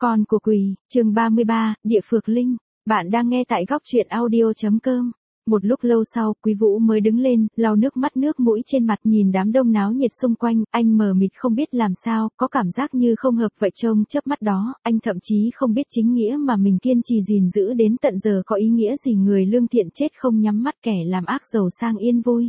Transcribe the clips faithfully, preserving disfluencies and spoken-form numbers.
Con của quỷ, chương ba mươi ba, Địa Phược Linh. Bạn đang nghe tại góc truyện audio chấm com. Một lúc lâu sau, Quý Vũ mới đứng lên, lau nước mắt nước mũi trên mặt nhìn đám đông náo nhiệt xung quanh, anh mờ mịt không biết làm sao, có cảm giác như không hợp vậy trông chớp mắt đó, anh thậm chí không biết chính nghĩa mà mình kiên trì gìn giữ đến tận giờ có ý nghĩa gì người lương thiện chết không nhắm mắt kẻ làm ác giàu sang yên vui.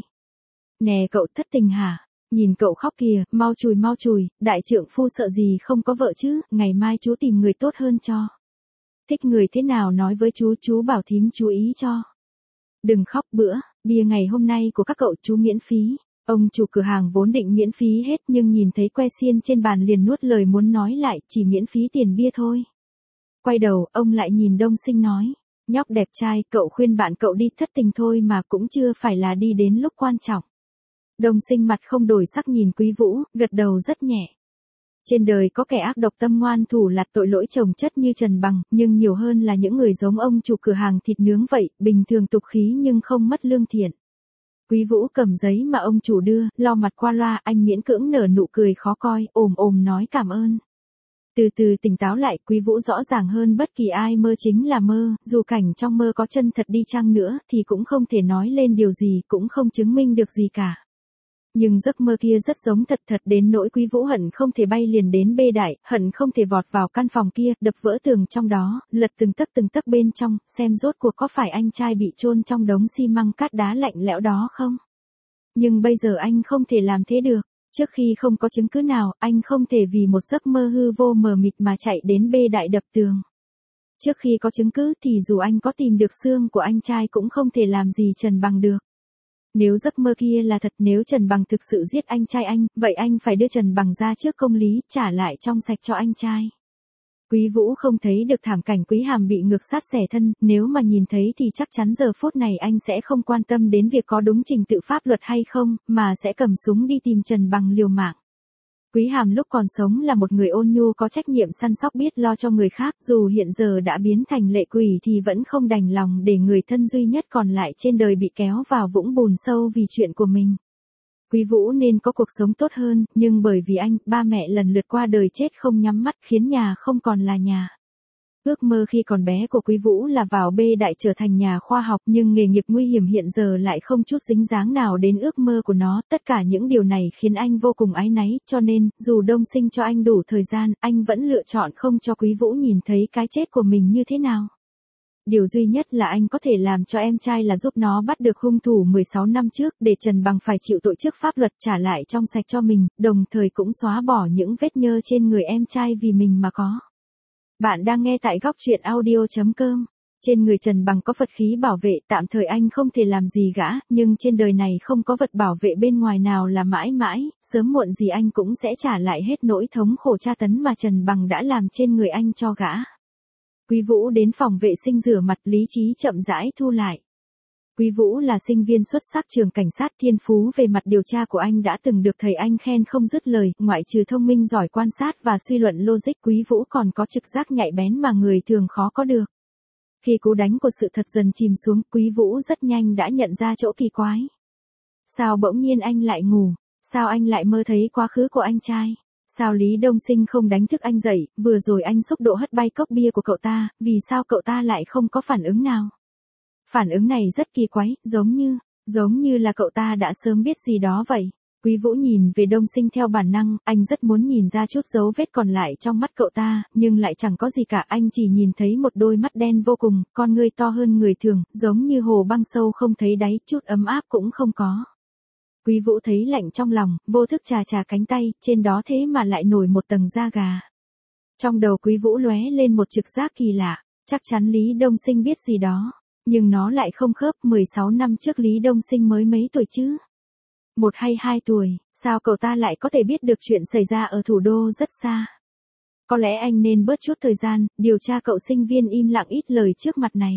Nè cậu thất tình hả? Nhìn cậu khóc kìa, mau chùi mau chùi, đại trượng phu sợ gì không có vợ chứ, ngày mai chú tìm người tốt hơn cho. Thích người thế nào nói với chú, chú bảo thím chú ý cho. Đừng khóc bữa, bia ngày hôm nay của các cậu chú miễn phí. Ông chủ cửa hàng vốn định miễn phí hết nhưng nhìn thấy que xiên trên bàn liền nuốt lời muốn nói lại, chỉ miễn phí tiền bia thôi. Quay đầu, ông lại nhìn Đông Sinh nói, nhóc đẹp trai, cậu khuyên bạn cậu đi thất tình thôi mà cũng chưa phải là đi đến lúc quan trọng. Đông Sinh mặt không đổi sắc nhìn Quý Vũ, gật đầu rất nhẹ. Trên đời có kẻ ác độc tâm ngoan thủ lạt tội lỗi chồng chất như Trần Bằng, nhưng nhiều hơn là những người giống ông chủ cửa hàng thịt nướng vậy, bình thường tục khí nhưng không mất lương thiện. Quý Vũ cầm giấy mà ông chủ đưa, lau mặt qua loa, anh miễn cưỡng nở nụ cười khó coi, ồm ồm nói cảm ơn. Từ từ tỉnh táo lại, Quý Vũ rõ ràng hơn bất kỳ ai mơ chính là mơ, dù cảnh trong mơ có chân thật đi chăng nữa thì cũng không thể nói lên điều gì, cũng không chứng minh được gì cả. Nhưng giấc mơ kia rất giống thật thật đến nỗi Quý Vũ hận không thể bay liền đến bê đại, hận không thể vọt vào căn phòng kia, đập vỡ tường trong đó, lật từng tấc từng tấc bên trong, xem rốt cuộc có phải anh trai bị chôn trong đống xi măng cát đá lạnh lẽo đó không. Nhưng bây giờ anh không thể làm thế được, trước khi không có chứng cứ nào, anh không thể vì một giấc mơ hư vô mờ mịt mà chạy đến bê đại đập tường. Trước khi có chứng cứ thì dù anh có tìm được xương của anh trai cũng không thể làm gì Trần Bằng được. Nếu giấc mơ kia là thật, nếu Trần Bằng thực sự giết anh trai anh, vậy anh phải đưa Trần Bằng ra trước công lý, trả lại trong sạch cho anh trai. Quý Vũ không thấy được thảm cảnh Quý Hàm bị ngược sát xẻ thân, nếu mà nhìn thấy thì chắc chắn giờ phút này anh sẽ không quan tâm đến việc có đúng trình tự pháp luật hay không, mà sẽ cầm súng đi tìm Trần Bằng liều mạng. Quý Hàm lúc còn sống là một người ôn nhu có trách nhiệm săn sóc biết lo cho người khác, dù hiện giờ đã biến thành lệ quỷ thì vẫn không đành lòng để người thân duy nhất còn lại trên đời bị kéo vào vũng bùn sâu vì chuyện của mình. Quý Vũ nên có cuộc sống tốt hơn, nhưng bởi vì anh, ba mẹ lần lượt qua đời chết không nhắm mắt khiến nhà không còn là nhà. Ước mơ khi còn bé của Quý Vũ là vào bê đại trở thành nhà khoa học, nhưng nghề nghiệp nguy hiểm hiện giờ lại không chút dính dáng nào đến ước mơ của nó, tất cả những điều này khiến anh vô cùng áy náy, cho nên, dù Đông Sinh cho anh đủ thời gian, anh vẫn lựa chọn không cho Quý Vũ nhìn thấy cái chết của mình như thế nào. Điều duy nhất là anh có thể làm cho em trai là giúp nó bắt được hung thủ mười sáu năm trước, để Trần Bằng phải chịu tội trước pháp luật, trả lại trong sạch cho mình, đồng thời cũng xóa bỏ những vết nhơ trên người em trai vì mình mà có. Bạn đang nghe tại góc truyện audio chấm com. Trên người Trần Bằng có Phật khí bảo vệ, tạm thời anh không thể làm gì gã, nhưng trên đời này không có vật bảo vệ bên ngoài nào là mãi mãi, sớm muộn gì anh cũng sẽ trả lại hết nỗi thống khổ tra tấn mà Trần Bằng đã làm trên người anh cho gã. Quý Vũ đến phòng vệ sinh rửa mặt, lý trí chậm rãi thu lại. Quý Vũ là sinh viên xuất sắc trường cảnh sát, thiên phú về mặt điều tra của anh đã từng được thầy anh khen không dứt lời, ngoại trừ thông minh giỏi quan sát và suy luận logic, Quý Vũ còn có trực giác nhạy bén mà người thường khó có được. Khi cú đánh của sự thật dần chìm xuống, Quý Vũ rất nhanh đã nhận ra chỗ kỳ quái. Sao bỗng nhiên anh lại ngủ? Sao anh lại mơ thấy quá khứ của anh trai? Sao Lý Đông Sinh không đánh thức anh dậy, vừa rồi anh xúc độ hất bay cốc bia của cậu ta, vì sao cậu ta lại không có phản ứng nào? Phản ứng này rất kỳ quái, giống như, giống như là cậu ta đã sớm biết gì đó vậy. Quý Vũ nhìn về Đông Sinh theo bản năng, anh rất muốn nhìn ra chút dấu vết còn lại trong mắt cậu ta, nhưng lại chẳng có gì cả, anh chỉ nhìn thấy một đôi mắt đen vô cùng, con ngươi to hơn người thường, giống như hồ băng sâu không thấy đáy, chút ấm áp cũng không có. Quý Vũ thấy lạnh trong lòng, vô thức chà chà cánh tay, trên đó thế mà lại nổi một tầng da gà. Trong đầu Quý Vũ lóe lên một trực giác kỳ lạ, chắc chắn Lý Đông Sinh biết gì đó. Nhưng nó lại không khớp, mười sáu năm trước Lý Đông Sinh mới mấy tuổi chứ? Một hay hai tuổi, sao cậu ta lại có thể biết được chuyện xảy ra ở thủ đô rất xa? Có lẽ anh nên bớt chút thời gian, điều tra cậu sinh viên im lặng ít lời trước mặt này.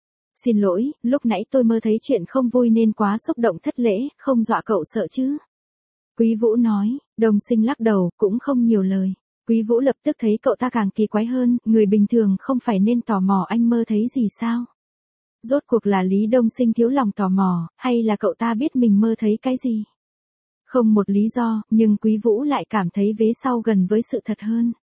Xin lỗi, lúc nãy tôi mơ thấy chuyện không vui nên quá xúc động thất lễ, không dọa cậu sợ chứ? Quý Vũ nói, Đông Sinh lắc đầu, cũng không nhiều lời. Quý Vũ lập tức thấy cậu ta càng kỳ quái hơn, người bình thường không phải nên tò mò anh mơ thấy gì sao? Rốt cuộc là Lý Đông Sinh thiếu lòng tò mò, hay là cậu ta biết mình mơ thấy cái gì? Không một lý do, nhưng Quý Vũ lại cảm thấy vế sau gần với sự thật hơn.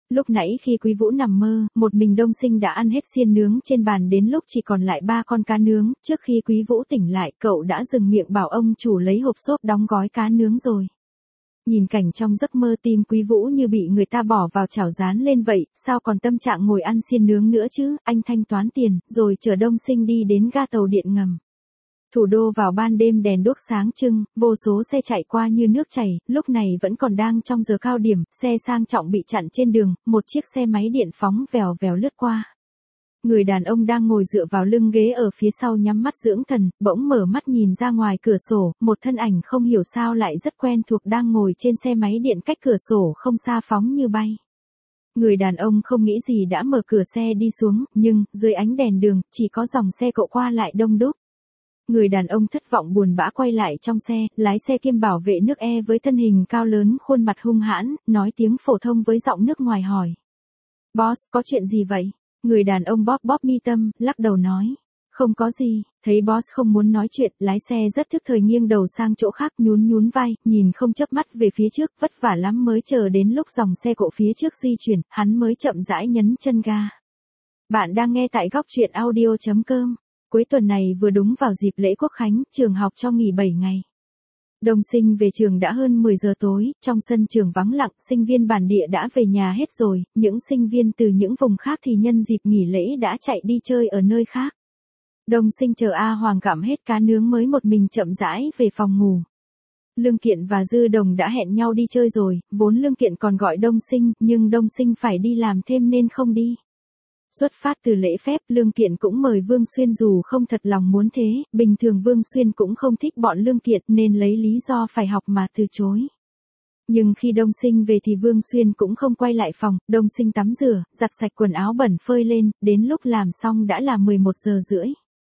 Lúc nãy khi Quý Vũ nằm mơ, một mình Đông Sinh đã ăn hết xiên nướng trên bàn đến lúc chỉ còn lại ba con cá nướng, trước khi Quý Vũ tỉnh lại, cậu đã dừng miệng bảo ông chủ lấy hộp xốp đóng gói cá nướng rồi. Nhìn cảnh trong giấc mơ tim Quý Vũ như bị người ta bỏ vào chảo rán lên vậy, sao còn tâm trạng ngồi ăn xiên nướng nữa chứ, anh thanh toán tiền, rồi chở Đông Sinh đi đến ga tàu điện ngầm. Thủ đô vào ban đêm đèn đuốc sáng trưng, vô số xe chạy qua như nước chảy, lúc này vẫn còn đang trong giờ cao điểm, xe sang trọng bị chặn trên đường, một chiếc xe máy điện phóng vèo vèo lướt qua. Người đàn ông đang ngồi dựa vào lưng ghế ở phía sau nhắm mắt dưỡng thần, bỗng mở mắt nhìn ra ngoài cửa sổ, một thân ảnh không hiểu sao lại rất quen thuộc đang ngồi trên xe máy điện cách cửa sổ không xa phóng như bay. Người đàn ông không nghĩ gì đã mở cửa xe đi xuống, nhưng, dưới ánh đèn đường, chỉ có dòng xe cộ qua lại đông đúc. Người đàn ông thất vọng buồn bã quay lại trong xe, lái xe kiêm bảo vệ nước E với thân hình cao lớn, khuôn mặt hung hãn, nói tiếng phổ thông với giọng nước ngoài hỏi. Boss, có chuyện gì vậy? Người đàn ông bóp bóp mi tâm, lắc đầu nói. Không có gì, thấy boss không muốn nói chuyện, lái xe rất thức thời nghiêng đầu sang chỗ khác nhún nhún vai, nhìn không chớp mắt về phía trước, vất vả lắm mới chờ đến lúc dòng xe cộ phía trước di chuyển, hắn mới chậm rãi nhấn chân ga. Bạn đang nghe tại góc truyện audio chấm com. Cuối tuần này vừa đúng vào dịp lễ Quốc khánh, trường học cho nghỉ bảy ngày. Đông Sinh về trường đã hơn mười giờ tối, trong sân trường vắng lặng, sinh viên bản địa đã về nhà hết rồi, những sinh viên từ những vùng khác thì nhân dịp nghỉ lễ đã chạy đi chơi ở nơi khác. Đông Sinh chờ A Hoàng gặm hết cá nướng mới một mình chậm rãi về phòng ngủ. Lương Kiện và Dư Đồng đã hẹn nhau đi chơi rồi, vốn Lương Kiện còn gọi Đông Sinh, nhưng Đông Sinh phải đi làm thêm nên không đi. Xuất phát từ lễ phép, Lương Kiện cũng mời Vương Xuyên dù không thật lòng muốn thế, bình thường Vương Xuyên cũng không thích bọn Lương Kiện nên lấy lý do phải học mà từ chối. Nhưng khi Đông Sinh về thì Vương Xuyên cũng không quay lại phòng, Đông Sinh tắm rửa, giặt sạch quần áo bẩn phơi lên, đến lúc làm xong đã là mười một giờ rưỡi.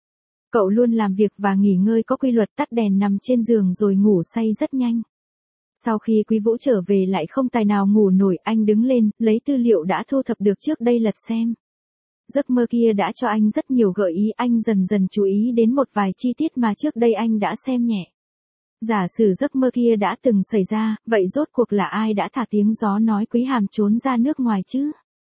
Cậu luôn làm việc và nghỉ ngơi có quy luật, tắt đèn nằm trên giường rồi ngủ say rất nhanh. Sau khi Quý Vũ trở về lại không tài nào ngủ nổi, anh đứng lên, lấy tư liệu đã thu thập được trước đây lật xem. Giấc mơ kia đã cho anh rất nhiều gợi ý, anh dần dần chú ý đến một vài chi tiết mà trước đây anh đã xem nhẹ. Giả sử giấc mơ kia đã từng xảy ra, vậy rốt cuộc là ai đã thả tiếng gió nói Quý Hàm trốn ra nước ngoài chứ?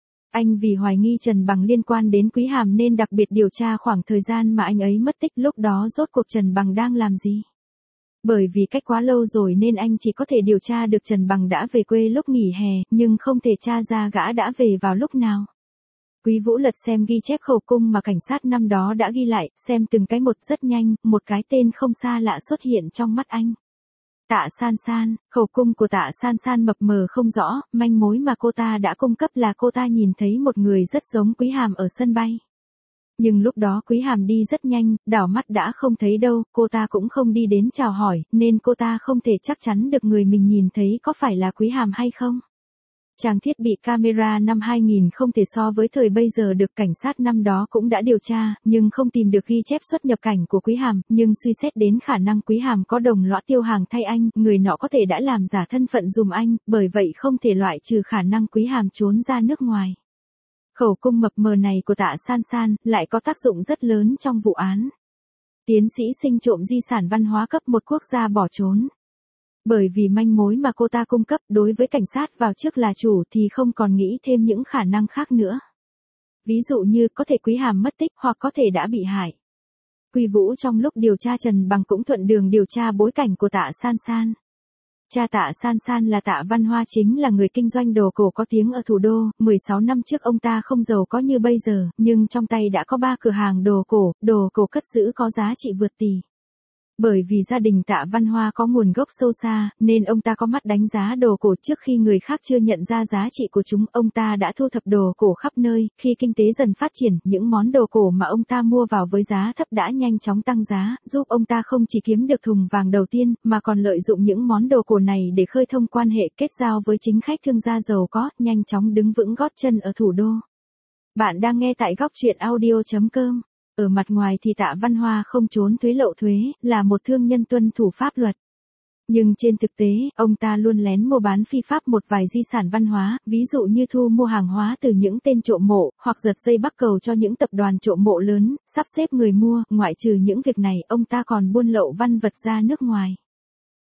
Anh vì hoài nghi Trần Bằng liên quan đến Quý Hàm nên đặc biệt điều tra khoảng thời gian mà anh ấy mất tích, lúc đó rốt cuộc Trần Bằng đang làm gì? Bởi vì cách quá lâu rồi nên anh chỉ có thể điều tra được Trần Bằng đã về quê lúc nghỉ hè, nhưng không thể tra ra gã đã về vào lúc nào. Quý Vũ lật xem ghi chép khẩu cung mà cảnh sát năm đó đã ghi lại, xem từng cái một rất nhanh, một cái tên không xa lạ xuất hiện trong mắt anh. Tạ San San, khẩu cung của Tạ San San mập mờ không rõ, manh mối mà cô ta đã cung cấp là cô ta nhìn thấy một người rất giống Quý Hàm ở sân bay. Nhưng lúc đó Quý Hàm đi rất nhanh, đảo mắt đã không thấy đâu, cô ta cũng không đi đến chào hỏi, nên cô ta không thể chắc chắn được người mình nhìn thấy có phải là Quý Hàm hay không. Trang thiết bị camera năm hai nghìn không thể so với thời bây giờ được, cảnh sát năm đó cũng đã điều tra, nhưng không tìm được ghi chép xuất nhập cảnh của Quý Hàm, nhưng suy xét đến khả năng Quý Hàm có đồng lõa tiêu hàng thay anh, người nọ có thể đã làm giả thân phận dùm anh, bởi vậy không thể loại trừ khả năng Quý Hàm trốn ra nước ngoài. Khẩu cung mập mờ này của Tạ San San lại có tác dụng rất lớn trong vụ án. Tiến sĩ Sinh trộm di sản văn hóa cấp một quốc gia bỏ trốn. Bởi vì manh mối mà cô ta cung cấp đối với cảnh sát vào trước là chủ thì không còn nghĩ thêm những khả năng khác nữa. Ví dụ như có thể Quý Hàm mất tích hoặc có thể đã bị hại. Quý Vũ trong lúc điều tra Trần Bằng cũng thuận đường điều tra bối cảnh của Tạ San San. Cha Tạ San San là Tạ Văn Hoa, chính là người kinh doanh đồ cổ có tiếng ở thủ đô, mười sáu năm trước ông ta không giàu có như bây giờ, nhưng trong tay đã có ba cửa hàng đồ cổ, đồ cổ cất giữ có giá trị vượt tỷ. Bởi vì gia đình Tạ Văn Hoa có nguồn gốc sâu xa, nên ông ta có mắt đánh giá đồ cổ trước khi người khác chưa nhận ra giá trị của chúng. Ông ta đã thu thập đồ cổ khắp nơi, khi kinh tế dần phát triển, những món đồ cổ mà ông ta mua vào với giá thấp đã nhanh chóng tăng giá, giúp ông ta không chỉ kiếm được thùng vàng đầu tiên, mà còn lợi dụng những món đồ cổ này để khơi thông quan hệ kết giao với chính khách thương gia giàu có, nhanh chóng đứng vững gót chân ở thủ đô. Bạn đang nghe tại góc truyện audio chấm com. Ở mặt ngoài thì Tạ Văn Hoa không trốn thuế lậu thuế, là một thương nhân tuân thủ pháp luật. Nhưng trên thực tế, ông ta luôn lén mua bán phi pháp một vài di sản văn hóa, ví dụ như thu mua hàng hóa từ những tên trộm mộ, hoặc giật dây bắc cầu cho những tập đoàn trộm mộ lớn, sắp xếp người mua. Ngoại trừ những việc này, ông ta còn buôn lậu văn vật ra nước ngoài.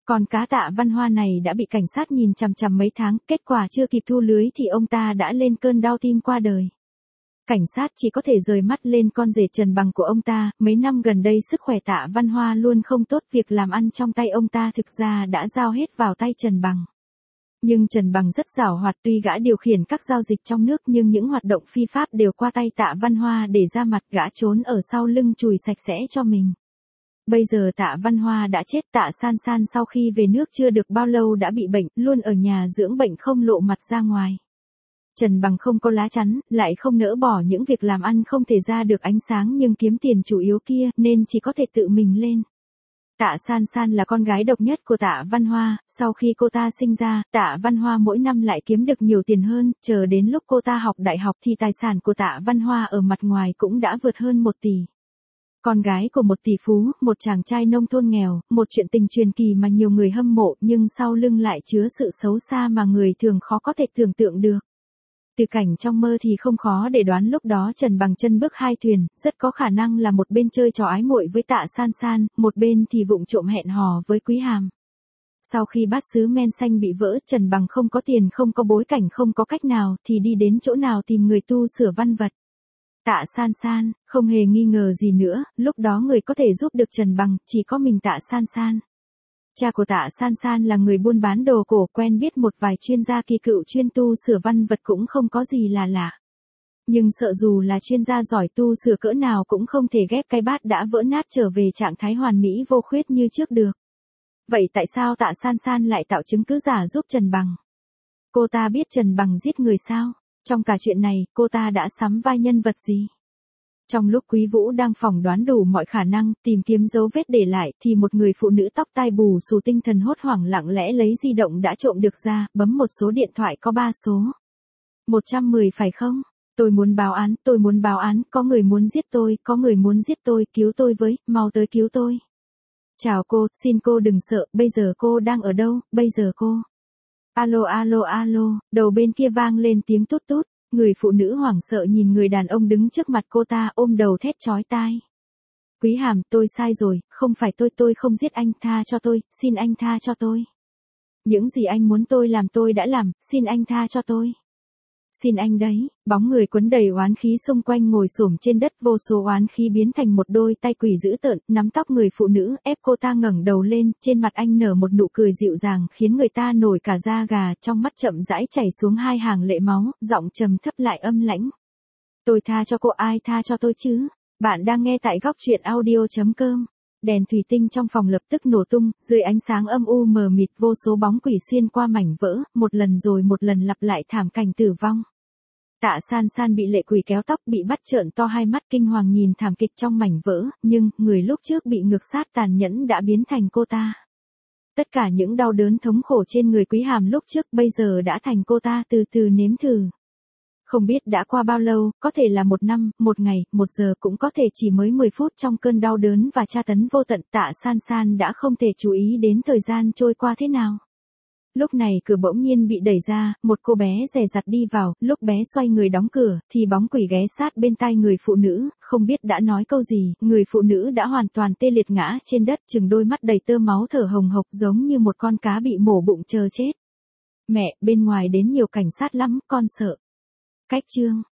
Còn cá Tạ Văn Hoa này đã bị cảnh sát nhìn chằm chằm mấy tháng, kết quả chưa kịp thu lưới thì ông ta đã lên cơn đau tim qua đời. Cảnh sát chỉ có thể rời mắt lên con rể Trần Bằng của ông ta, mấy năm gần đây sức khỏe Tạ Văn Hoa luôn không tốt, việc làm ăn trong tay ông ta thực ra đã giao hết vào tay Trần Bằng. Nhưng Trần Bằng rất giàu hoạt, tuy gã điều khiển các giao dịch trong nước nhưng những hoạt động phi pháp đều qua tay Tạ Văn Hoa để ra mặt, gã trốn ở sau lưng chùi sạch sẽ cho mình. Bây giờ Tạ Văn Hoa đã chết, Tạ San San sau khi về nước chưa được bao lâu đã bị bệnh, luôn ở nhà dưỡng bệnh không lộ mặt ra ngoài. Trần Bằng không có lá chắn, lại không nỡ bỏ những việc làm ăn không thể ra được ánh sáng nhưng kiếm tiền chủ yếu kia, nên chỉ có thể tự mình lên. Tạ San San là con gái độc nhất của Tạ Văn Hoa, sau khi cô ta sinh ra, Tạ Văn Hoa mỗi năm lại kiếm được nhiều tiền hơn, chờ đến lúc cô ta học đại học thì tài sản của Tạ Văn Hoa ở mặt ngoài cũng đã vượt hơn một tỷ. Con gái của một tỷ phú, một chàng trai nông thôn nghèo, một chuyện tình truyền kỳ mà nhiều người hâm mộ nhưng sau lưng lại chứa sự xấu xa mà người thường khó có thể tưởng tượng được. Từ cảnh trong mơ thì không khó để đoán lúc đó Trần Bằng chân bước hai thuyền, rất có khả năng là một bên chơi trò ái muội với Tạ San San, một bên thì vụng trộm hẹn hò với Quý Hàm. Sau khi bát sứ men xanh bị vỡ, Trần Bằng không có tiền, không có bối cảnh, không có cách nào thì đi đến chỗ nào tìm người tu sửa văn vật. Tạ San San, không hề nghi ngờ gì nữa, lúc đó người có thể giúp được Trần Bằng chỉ có mình Tạ San San. Cha của Tạ San San là người buôn bán đồ cổ, quen biết một vài chuyên gia kỳ cựu chuyên tu sửa văn vật cũng không có gì là lạ. Nhưng sợ dù là chuyên gia giỏi tu sửa cỡ nào cũng không thể ghép cái bát đã vỡ nát trở về trạng thái hoàn mỹ vô khuyết như trước được. Vậy tại sao Tạ San San lại tạo chứng cứ giả giúp Trần Bằng? Cô ta biết Trần Bằng giết người sao? Trong cả chuyện này, cô ta đã sắm vai nhân vật gì? Trong lúc Quý Vũ đang phỏng đoán đủ mọi khả năng, tìm kiếm dấu vết để lại, thì một người phụ nữ tóc tai bù xù tinh thần hốt hoảng lặng lẽ lấy di động đã trộm được ra, bấm một số điện thoại có ba số. một trăm mười phải không? Tôi muốn báo án, tôi muốn báo án, có người muốn giết tôi, có người muốn giết tôi, cứu tôi với, mau tới cứu tôi. Chào cô, xin cô đừng sợ, bây giờ cô đang ở đâu, bây giờ cô. Alo alo alo, đầu bên kia vang lên tiếng tút tút. Người phụ nữ hoảng sợ nhìn người đàn ông đứng trước mặt cô ta, ôm đầu thét chói tai. Quý Hàm, tôi sai rồi, không phải tôi, tôi không giết anh, tha cho tôi, xin anh tha cho tôi. Những gì anh muốn tôi làm tôi đã làm, xin anh tha cho tôi. Xin anh đấy, bóng người quấn đầy oán khí xung quanh ngồi xổm trên đất, vô số oán khí biến thành một đôi tay quỷ dữ tợn, nắm tóc người phụ nữ, ép cô ta ngẩng đầu lên, trên mặt anh nở một nụ cười dịu dàng, khiến người ta nổi cả da gà, trong mắt chậm rãi chảy xuống hai hàng lệ máu, giọng trầm thấp lại âm lãnh. Tôi tha cho cô, ai tha cho tôi chứ? Bạn đang nghe tại góc truyện audio chấm com. Đèn thủy tinh trong phòng lập tức nổ tung, dưới ánh sáng âm u mờ mịt vô số bóng quỷ xuyên qua mảnh vỡ, một lần rồi một lần lặp lại thảm cảnh tử vong. Tạ San San bị lệ quỷ kéo tóc, bị bắt trợn to hai mắt kinh hoàng nhìn thảm kịch trong mảnh vỡ, nhưng người lúc trước bị ngược sát tàn nhẫn đã biến thành cô ta. Tất cả những đau đớn thống khổ trên người Quý Hàm lúc trước bây giờ đã thành cô ta từ từ nếm thử. Không biết đã qua bao lâu, có thể là một năm, một ngày, một giờ, cũng có thể chỉ mới mười phút trong cơn đau đớn và tra tấn vô tận. Tạ San San đã không thể chú ý đến thời gian trôi qua thế nào. Lúc này cửa bỗng nhiên bị đẩy ra, một cô bé dè dặt đi vào, lúc bé xoay người đóng cửa, thì bóng quỷ ghé sát bên tai người phụ nữ, không biết đã nói câu gì, người phụ nữ đã hoàn toàn tê liệt ngã trên đất, chừng đôi mắt đầy tơ máu thở hồng hộc giống như một con cá bị mổ bụng chờ chết. Mẹ, bên ngoài đến nhiều cảnh sát lắm, con sợ. Cách chương